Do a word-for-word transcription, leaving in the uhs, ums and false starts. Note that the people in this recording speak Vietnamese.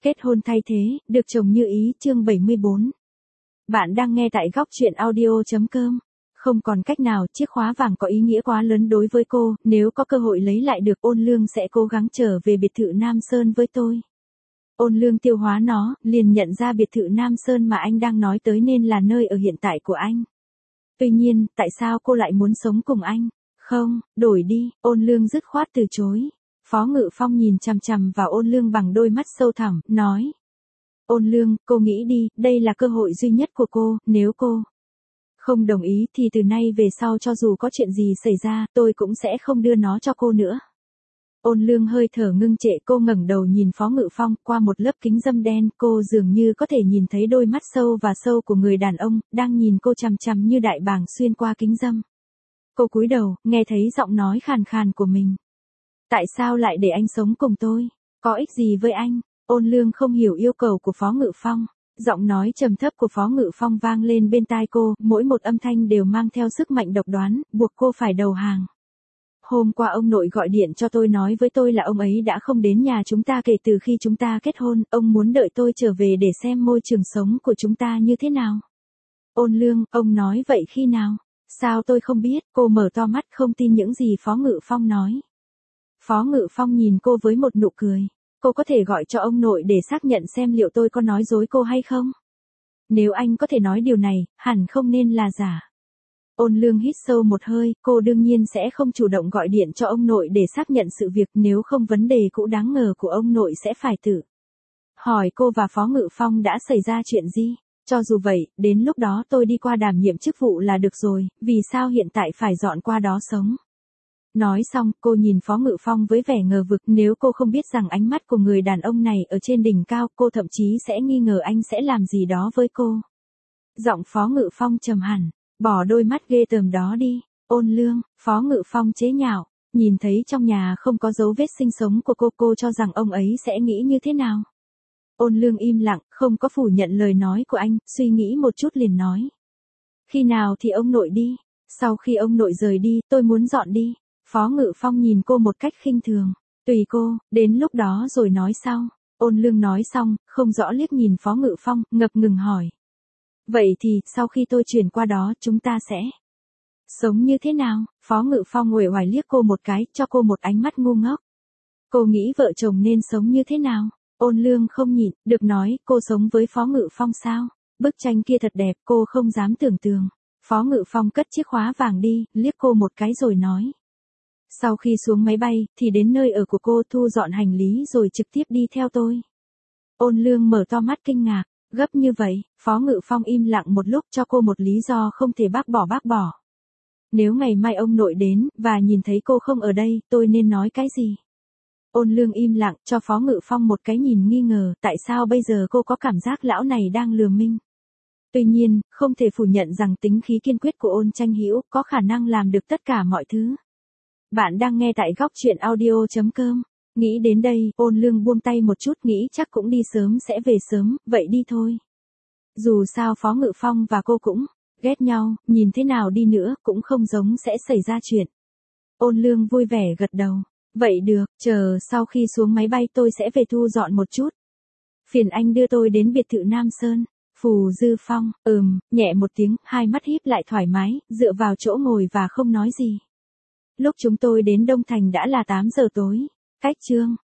Kết hôn thay thế, được chồng như ý, chương bảy mươi bốn. Bạn đang nghe tại góc truyện audio.com. Không còn cách nào, chiếc khóa vàng có ý nghĩa quá lớn đối với cô, nếu có cơ hội lấy lại được Ôn Lương sẽ cố gắng trở về biệt thự Nam Sơn với tôi. Ôn Lương tiêu hóa nó, liền nhận ra biệt thự Nam Sơn mà anh đang nói tới nên là nơi ở hiện tại của anh. Tuy nhiên, tại sao cô lại muốn sống cùng anh? Không, đổi đi, Ôn Lương dứt khoát từ chối. Phó Ngự Phong nhìn chằm chằm vào Ôn Lương bằng đôi mắt sâu thẳm, nói. Ôn Lương, cô nghĩ đi, đây là cơ hội duy nhất của cô, nếu cô không đồng ý thì từ nay về sau cho dù có chuyện gì xảy ra, tôi cũng sẽ không đưa nó cho cô nữa. Ôn Lương hơi thở ngưng trệ, cô ngẩng đầu nhìn Phó Ngự Phong, qua một lớp kính râm đen, cô dường như có thể nhìn thấy đôi mắt sâu và sâu của người đàn ông, đang nhìn cô chằm chằm như đại bàng xuyên qua kính râm. Cô cúi đầu, nghe thấy giọng nói khàn khàn của mình. Tại sao lại để anh sống cùng tôi? Có ích gì với anh? Ôn Lương không hiểu yêu cầu của Phó Ngự Phong. Giọng nói trầm thấp của Phó Ngự Phong vang lên bên tai cô, mỗi một âm thanh đều mang theo sức mạnh độc đoán, buộc cô phải đầu hàng. Hôm qua ông nội gọi điện cho tôi nói với tôi là ông ấy đã không đến nhà chúng ta kể từ khi chúng ta kết hôn, ông muốn đợi tôi trở về để xem môi trường sống của chúng ta như thế nào. Ôn Lương, ông nói vậy khi nào? Sao tôi không biết? Cô mở to mắt không tin những gì Phó Ngự Phong nói. Phó Ngự Phong nhìn cô với một nụ cười. Cô có thể gọi cho ông nội để xác nhận xem liệu tôi có nói dối cô hay không? Nếu anh có thể nói điều này, hẳn không nên là giả. Ôn Lương hít sâu một hơi, cô đương nhiên sẽ không chủ động gọi điện cho ông nội để xác nhận sự việc, nếu không vấn đề cũ đáng ngờ của ông nội sẽ phải tự hỏi cô và Phó Ngự Phong đã xảy ra chuyện gì. Cho dù vậy, đến lúc đó tôi đi qua đảm nhiệm chức vụ là được rồi, vì sao hiện tại phải dọn qua đó sống? Nói xong, cô nhìn Phó Ngự Phong với vẻ ngờ vực, nếu cô không biết rằng ánh mắt của người đàn ông này ở trên đỉnh cao, cô thậm chí sẽ nghi ngờ anh sẽ làm gì đó với cô. Giọng Phó Ngự Phong trầm hẳn, bỏ đôi mắt ghê tởm đó đi. Ôn Lương, Phó Ngự Phong chế nhạo, nhìn thấy trong nhà không có dấu vết sinh sống của cô, cô cho rằng ông ấy sẽ nghĩ như thế nào. Ôn Lương im lặng, không có phủ nhận lời nói của anh, suy nghĩ một chút liền nói. Khi nào thì ông nội đi? Sau khi ông nội rời đi, tôi muốn dọn đi. Phó Ngự Phong nhìn cô một cách khinh thường. Tùy cô, đến lúc đó rồi nói sau. Ôn Lương nói xong, không rõ liếc nhìn Phó Ngự Phong, ngập ngừng hỏi. Vậy thì, sau khi tôi chuyển qua đó, chúng ta sẽ sống như thế nào? Phó Ngự Phong uể oải liếc cô một cái, cho cô một ánh mắt ngu ngốc. Cô nghĩ vợ chồng nên sống như thế nào? Ôn Lương không nhịn, được nói, cô sống với Phó Ngự Phong sao? Bức tranh kia thật đẹp, cô không dám tưởng tượng. Phó Ngự Phong cất chiếc khóa vàng đi, liếc cô một cái rồi nói. Sau khi xuống máy bay, thì đến nơi ở của cô, thu dọn hành lý rồi trực tiếp đi theo tôi. Ôn Lương mở to mắt kinh ngạc, gấp như vậy. Phó Ngự Phong im lặng một lúc, cho cô một lý do không thể bác bỏ bác bỏ. Nếu ngày mai ông nội đến, và nhìn thấy cô không ở đây, tôi nên nói cái gì? Ôn Lương im lặng, cho Phó Ngự Phong một cái nhìn nghi ngờ, tại sao bây giờ cô có cảm giác lão này đang lừa mình? Tuy nhiên, không thể phủ nhận rằng tính khí kiên quyết của Ôn Tranh Hữu có khả năng làm được tất cả mọi thứ. Bạn đang nghe tại góc truyện audio.com. Nghĩ đến đây, Ôn Lương buông tay một chút, nghĩ chắc cũng đi sớm sẽ về sớm, vậy đi thôi. Dù sao Phó Ngự Phong và cô cũng ghét nhau, nhìn thế nào đi nữa cũng không giống sẽ xảy ra chuyện. Ôn Lương vui vẻ gật đầu. Vậy được, chờ sau khi xuống máy bay tôi sẽ về thu dọn một chút. Phiền anh đưa tôi đến biệt thự Nam Sơn. Phù Dư Phong, ừm, nhẹ một tiếng, hai mắt híp lại thoải mái, dựa vào chỗ ngồi và không nói gì. Lúc chúng tôi đến Đông Thành đã là tám giờ tối. Cách chương